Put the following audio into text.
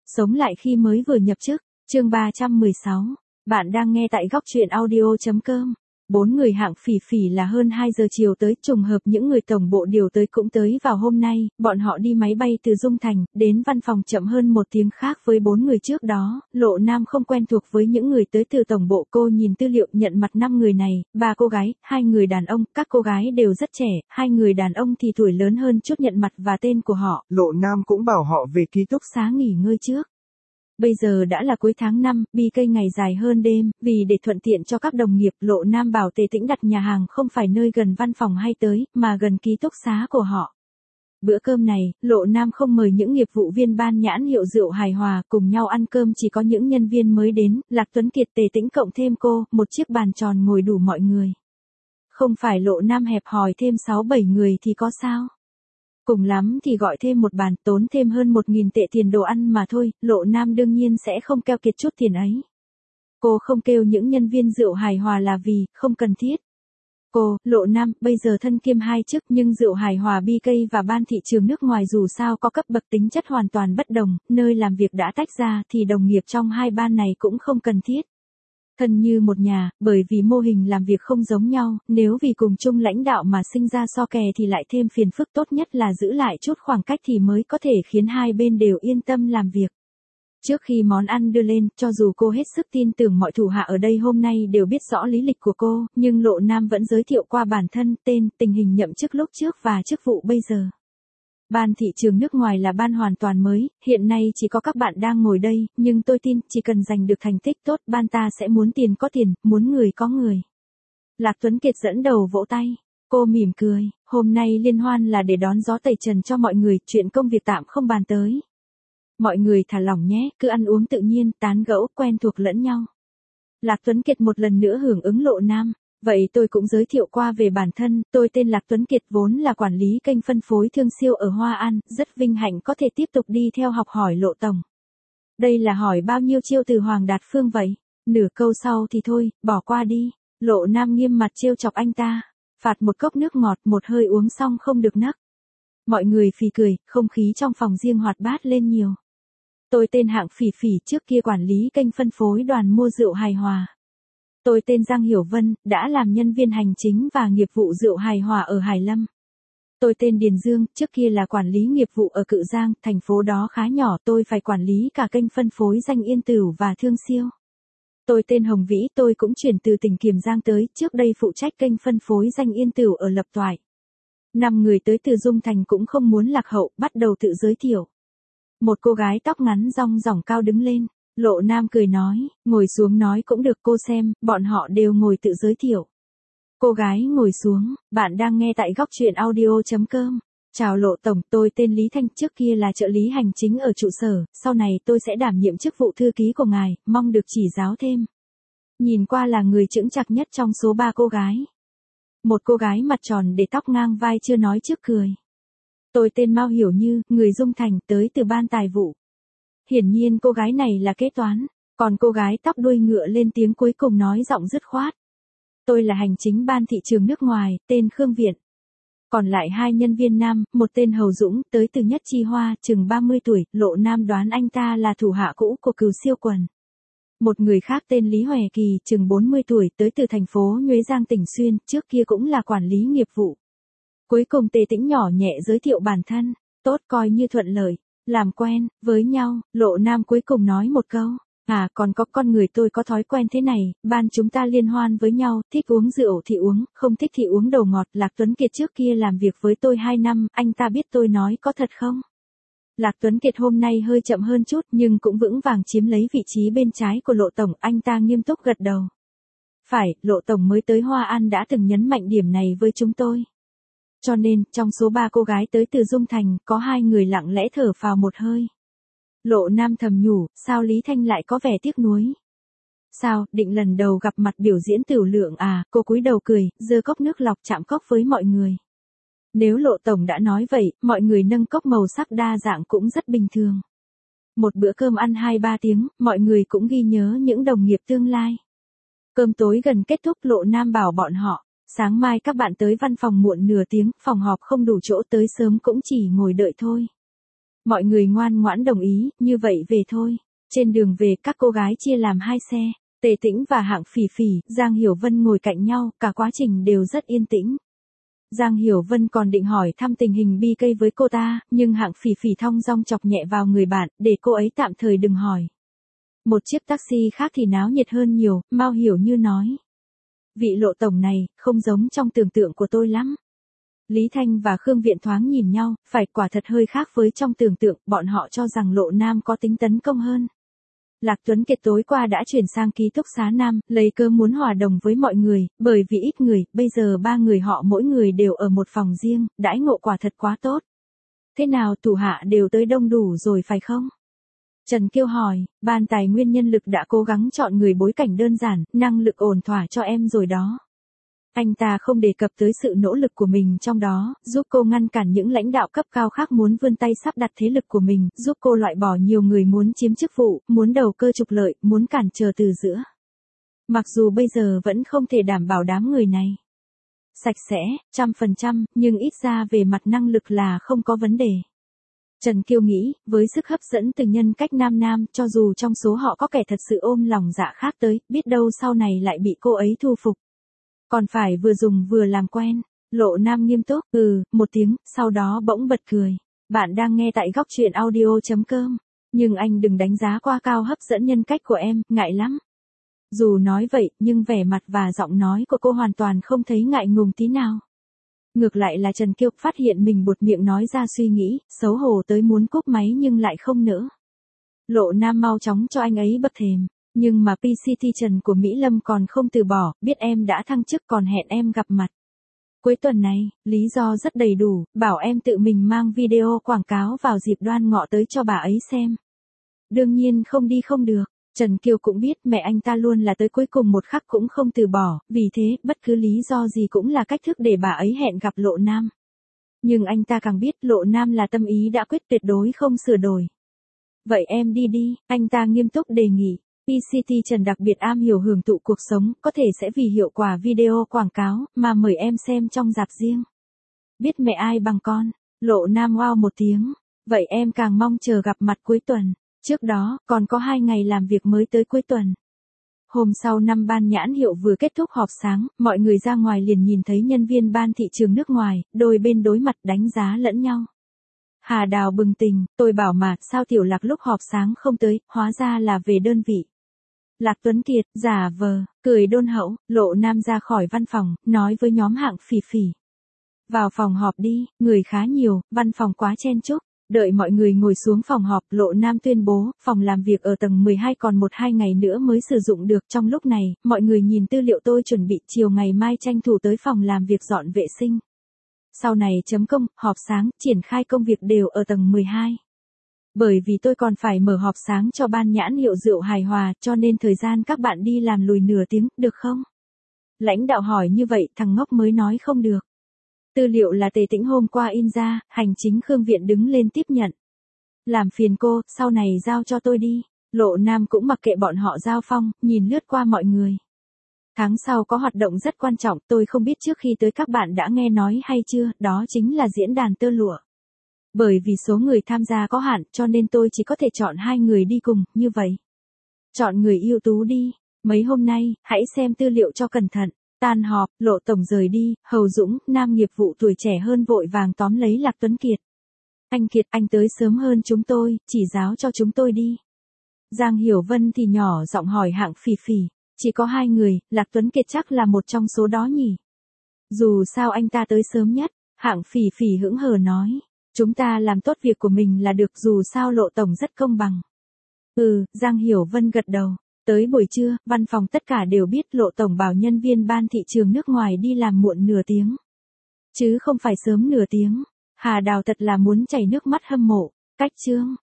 Sống lại khi mới vừa nhập chức, chương 316. Bạn đang nghe tại góc truyện audio.com. 4 người hạng phỉ phỉ là hơn 2 giờ chiều tới, trùng hợp những người tổng bộ điều tới cũng tới vào hôm nay, bọn họ đi máy bay từ Dung Thành, đến văn phòng chậm hơn 1 tiếng khác với 4 người trước đó. Lộ Nam không quen thuộc với những người tới từ tổng bộ, cô nhìn tư liệu nhận mặt 5 người này, 3 cô gái, 2 người đàn ông, các cô gái đều rất trẻ, 2 người đàn ông thì tuổi lớn hơn chút nhận mặt và tên của họ. Lộ Nam cũng bảo họ về ký túc xá nghỉ ngơi trước. Bây giờ đã là cuối tháng 5, BK ngày dài hơn đêm, vì để thuận tiện cho các đồng nghiệp, Lộ Nam bảo Tề Tĩnh đặt nhà hàng không phải nơi gần văn phòng hay tới, mà gần ký túc xá của họ. Bữa cơm này, Lộ Nam không mời những nghiệp vụ viên ban nhãn hiệu rượu hài hòa, cùng nhau ăn cơm chỉ có những nhân viên mới đến, Lạc Tuấn Kiệt, Tề Tĩnh cộng thêm cô, một chiếc bàn tròn ngồi đủ mọi người. Không phải Lộ Nam hẹp hòi thêm 6-7 người thì có sao? Cùng lắm thì gọi thêm một bàn, tốn thêm hơn 1.000 tệ tiền đồ ăn mà thôi, Lộ Nam đương nhiên sẽ không keo kiệt chút tiền ấy. Cô không kêu những nhân viên rượu hài hòa là vì, không cần thiết. Cô, Lộ Nam, bây giờ thân kiêm 2 chức nhưng rượu hài hòa BK và ban thị trường nước ngoài dù sao có cấp bậc tính chất hoàn toàn bất đồng, nơi làm việc đã tách ra thì đồng nghiệp trong hai ban này cũng không cần thiết. Thân như một nhà, bởi vì mô hình làm việc không giống nhau, nếu vì cùng chung lãnh đạo mà sinh ra so kè thì lại thêm phiền phức, tốt nhất là giữ lại chút khoảng cách thì mới có thể khiến hai bên đều yên tâm làm việc. Trước khi món ăn đưa lên, cho dù cô hết sức tin tưởng mọi thủ hạ ở đây hôm nay đều biết rõ lý lịch của cô, nhưng Lộ Nam vẫn giới thiệu qua bản thân, tên, tình hình nhậm chức lúc trước và chức vụ bây giờ. Ban thị trường nước ngoài là ban hoàn toàn mới, hiện nay chỉ có các bạn đang ngồi đây, nhưng tôi tin, chỉ cần giành được thành tích tốt, ban ta sẽ muốn tiền có tiền, muốn người có người. Lạc Tuấn Kiệt dẫn đầu vỗ tay, cô mỉm cười, hôm nay liên hoan là để đón gió tẩy trần cho mọi người, chuyện công việc tạm không bàn tới. Mọi người thả lỏng nhé, cứ ăn uống tự nhiên, tán gẫu, quen thuộc lẫn nhau. Lạc Tuấn Kiệt một lần nữa hưởng ứng Lộ Nam. Vậy tôi cũng giới thiệu qua về bản thân, tôi tên Lạc Tuấn Kiệt vốn là quản lý kênh phân phối thương siêu ở Hoa An, rất vinh hạnh có thể tiếp tục đi theo học hỏi Lộ Tổng. Đây là hỏi bao nhiêu chiêu từ Hoàng Đạt Phương vậy? Nửa câu sau thì thôi, bỏ qua đi. Lộ Nam nghiêm mặt trêu chọc anh ta. Phạt một cốc nước ngọt, một hơi uống xong không được nấc. Mọi người phì cười, không khí trong phòng riêng hoạt bát lên nhiều. Tôi tên hạng phỉ phỉ, trước kia quản lý kênh phân phối đoàn mua rượu hài hòa. Tôi tên Giang Hiểu Vân, đã làm nhân viên hành chính và nghiệp vụ rượu hài hòa ở Hải Lâm. Tôi tên Điền Dương, trước kia là quản lý nghiệp vụ ở Cự Giang, thành phố đó khá nhỏ, tôi phải quản lý cả kênh phân phối Danh Yên Tửu và Thương Siêu. Tôi tên Hồng Vĩ, tôi cũng chuyển từ tỉnh Kiềm Giang tới, trước đây phụ trách kênh phân phối Danh Yên Tửu ở Lập Toại. 5 người tới từ Dung Thành cũng không muốn lạc hậu, bắt đầu tự giới thiệu. Một cô gái tóc ngắn rong rỏng cao đứng lên. Lộ Nam cười nói, ngồi xuống nói cũng được, cô xem, bọn họ đều ngồi tự giới thiệu. Cô gái ngồi xuống, bạn đang nghe tại góc truyện audio.com. Chào Lộ Tổng, tôi tên Lý Thanh, trước kia là trợ lý hành chính ở trụ sở, sau này tôi sẽ đảm nhiệm chức vụ thư ký của ngài, mong được chỉ giáo thêm. Nhìn qua là người chững chạc nhất trong số 3 cô gái. Một cô gái mặt tròn để tóc ngang vai chưa nói trước cười. Tôi tên Mao Hiểu Như, người Dung Thành, tới từ ban tài vụ. Hiển nhiên cô gái này là kế toán, còn cô gái tóc đuôi ngựa lên tiếng cuối cùng nói giọng dứt khoát. Tôi là hành chính ban thị trường nước ngoài, tên Khương Viện. Còn lại 2 nhân viên nam, một tên Hầu Dũng, tới từ Nhất Chi Hoa, chừng 30 tuổi, Lộ Nam đoán anh ta là thủ hạ cũ của Cừu Siêu Quần. Một người khác tên Lý Hòe Kỳ, chừng 40 tuổi, tới từ thành phố Nhuế Giang tỉnh Xuyên, trước kia cũng là quản lý nghiệp vụ. Cuối cùng Tề Tĩnh nhỏ nhẹ giới thiệu bản thân, tốt, coi như thuận lợi. Làm quen với nhau, Lộ Nam cuối cùng nói một câu, còn có con người tôi có thói quen thế này, ban chúng ta liên hoan với nhau, thích uống rượu thì uống, không thích thì uống đồ ngọt. Lạc Tuấn Kiệt trước kia làm việc với tôi 2 năm, anh ta biết tôi nói có thật không? Lạc Tuấn Kiệt hôm nay hơi chậm hơn chút nhưng cũng vững vàng chiếm lấy vị trí bên trái của Lộ Tổng, anh ta nghiêm túc gật đầu. Phải, Lộ Tổng mới tới Hoa An đã từng nhấn mạnh điểm này với chúng tôi. Cho nên, trong số 3 cô gái tới từ Dung Thành, có 2 người lặng lẽ thở phào một hơi. Lộ Nam thầm nhủ, sao Lý Thanh lại có vẻ tiếc nuối? Sao, định lần đầu gặp mặt biểu diễn Tửu Lượng à? Cô cúi đầu cười, giơ cốc nước lọc chạm cốc với mọi người. Nếu Lộ Tổng đã nói vậy, mọi người nâng cốc màu sắc đa dạng cũng rất bình thường. Một bữa cơm ăn 2-3 tiếng, mọi người cũng ghi nhớ những đồng nghiệp tương lai. Cơm tối gần kết thúc, Lộ Nam bảo bọn họ. Sáng mai các bạn tới văn phòng muộn nửa tiếng, phòng họp không đủ chỗ, tới sớm cũng chỉ ngồi đợi thôi. Mọi người ngoan ngoãn đồng ý, như vậy về thôi. Trên đường về các cô gái chia làm 2 xe. Tề Tĩnh và Hạng Phỉ Phỉ, Giang Hiểu Vân ngồi cạnh nhau, cả quá trình đều rất yên tĩnh. Giang Hiểu Vân còn định hỏi thăm tình hình BK với cô ta, nhưng Hạng Phỉ Phỉ thong dong chọc nhẹ vào người bạn, để cô ấy tạm thời đừng hỏi. Một chiếc taxi khác thì náo nhiệt hơn nhiều, Mao Hiểu Như nói. Vị Lộ tổng này, không giống trong tưởng tượng của tôi lắm. Lý Thanh và Khương Viện thoáng nhìn nhau, phải quả thật hơi khác với trong tưởng tượng, bọn họ cho rằng Lộ Nam có tính tấn công hơn. Lạc Tuấn Kiệt tối qua đã chuyển sang ký túc xá Nam, lấy cớ muốn hòa đồng với mọi người, bởi vì ít người, bây giờ 3 người họ mỗi người đều ở một phòng riêng, đãi ngộ quả thật quá tốt. Thế nào thủ hạ đều tới đông đủ rồi phải không? Trần Kiêu hỏi, ban tài nguyên nhân lực đã cố gắng chọn người bối cảnh đơn giản, năng lực ổn thỏa cho em rồi đó. Anh ta không đề cập tới sự nỗ lực của mình trong đó, giúp cô ngăn cản những lãnh đạo cấp cao khác muốn vươn tay sắp đặt thế lực của mình, giúp cô loại bỏ nhiều người muốn chiếm chức vụ, muốn đầu cơ trục lợi, muốn cản trở từ giữa. Mặc dù bây giờ vẫn không thể đảm bảo đám người này sạch sẽ, 100%, nhưng ít ra về mặt năng lực là không có vấn đề. Trần Kiêu nghĩ, với sức hấp dẫn từ nhân cách nam, cho dù trong số họ có kẻ thật sự ôm lòng dạ khác tới, biết đâu sau này lại bị cô ấy thu phục. Còn phải vừa dùng vừa làm quen. Lộ Nam nghiêm túc, một tiếng, sau đó bỗng bật cười. Bạn đang nghe tại góc truyện audio.com. Nhưng anh đừng đánh giá quá cao hấp dẫn nhân cách của em, ngại lắm. Dù nói vậy, nhưng vẻ mặt và giọng nói của cô hoàn toàn không thấy ngại ngùng tí nào. Ngược lại là Trần Kiêu phát hiện mình buột miệng nói ra suy nghĩ, xấu hổ tới muốn cúp máy nhưng lại không nỡ. Lộ Nam mau chóng cho anh ấy bậc thềm. Nhưng mà PCT Trần của Mỹ Lâm còn không từ bỏ, biết em đã thăng chức còn hẹn em gặp mặt. Cuối tuần này, lý do rất đầy đủ, bảo em tự mình mang video quảng cáo vào dịp Đoan Ngọ tới cho bà ấy xem. Đương nhiên không đi không được, Trần Kiều cũng biết mẹ anh ta luôn là tới cuối cùng một khắc cũng không từ bỏ, vì thế bất cứ lý do gì cũng là cách thức để bà ấy hẹn gặp Lộ Nam. Nhưng anh ta càng biết Lộ Nam là tâm ý đã quyết tuyệt đối không sửa đổi. Vậy em đi đi, anh ta nghiêm túc đề nghị. PCT Trần đặc biệt am hiểu hưởng thụ cuộc sống, có thể sẽ vì hiệu quả video quảng cáo, mà mời em xem trong rạp riêng. Biết mẹ ai bằng con, Lộ Nam wow một tiếng, vậy em càng mong chờ gặp mặt cuối tuần, trước đó, còn có 2 ngày làm việc mới tới cuối tuần. Hôm sau năm ban nhãn hiệu vừa kết thúc họp sáng, mọi người ra ngoài liền nhìn thấy nhân viên ban thị trường nước ngoài, đôi bên đối mặt đánh giá lẫn nhau. Hà Đào bừng tỉnh, tôi bảo mà, sao Tiểu Lạc lúc họp sáng không tới, hóa ra là về đơn vị. Lạc Tuấn Kiệt, giả vờ, cười đôn hậu, Lộ Nam ra khỏi văn phòng, nói với nhóm Hạng Phỉ Phỉ. Vào phòng họp đi, người khá nhiều, văn phòng quá chen chúc. Đợi mọi người ngồi xuống phòng họp, Lộ Nam tuyên bố, phòng làm việc ở tầng 12 còn 1-2 ngày nữa mới sử dụng được. Trong lúc này, mọi người nhìn tư liệu tôi chuẩn bị chiều ngày mai tranh thủ tới phòng làm việc dọn vệ sinh. Sau này chấm công, họp sáng, triển khai công việc đều ở tầng 12. Bởi vì tôi còn phải mở họp sáng cho ban nhãn hiệu rượu hài hòa, cho nên thời gian các bạn đi làm lùi nửa tiếng, được không? Lãnh đạo hỏi như vậy, thằng ngốc mới nói không được. Tư liệu là Tề Tĩnh hôm qua in ra, hành chính Khương Viện đứng lên tiếp nhận. Làm phiền cô, sau này giao cho tôi đi. Lộ Nam cũng mặc kệ bọn họ giao phong, nhìn lướt qua mọi người. Tháng sau có hoạt động rất quan trọng, tôi không biết trước khi tới các bạn đã nghe nói hay chưa, đó chính là diễn đàn tơ lụa. Bởi vì số người tham gia có hạn, cho nên tôi chỉ có thể chọn 2 người đi cùng, như vậy. Chọn người ưu tú đi. Mấy hôm nay, hãy xem tư liệu cho cẩn thận. Tan họp, Lộ tổng rời đi, Hầu Dũng, nam nghiệp vụ tuổi trẻ hơn vội vàng tóm lấy Lạc Tuấn Kiệt. Anh Kiệt, anh tới sớm hơn chúng tôi, chỉ giáo cho chúng tôi đi. Giang Hiểu Vân thì nhỏ giọng hỏi Hạng Phỉ Phỉ, chỉ có 2 người, Lạc Tuấn Kiệt chắc là một trong số đó nhỉ? Dù sao anh ta tới sớm nhất, Hạng Phỉ Phỉ hững hờ nói, chúng ta làm tốt việc của mình là được, dù sao Lộ tổng rất công bằng. Giang Hiểu Vân gật đầu. Tới buổi trưa, văn phòng tất cả đều biết Lộ tổng bảo nhân viên ban thị trường nước ngoài đi làm muộn nửa tiếng. Chứ không phải sớm nửa tiếng. Hà Đào thật là muốn chảy nước mắt hâm mộ. Cách chương.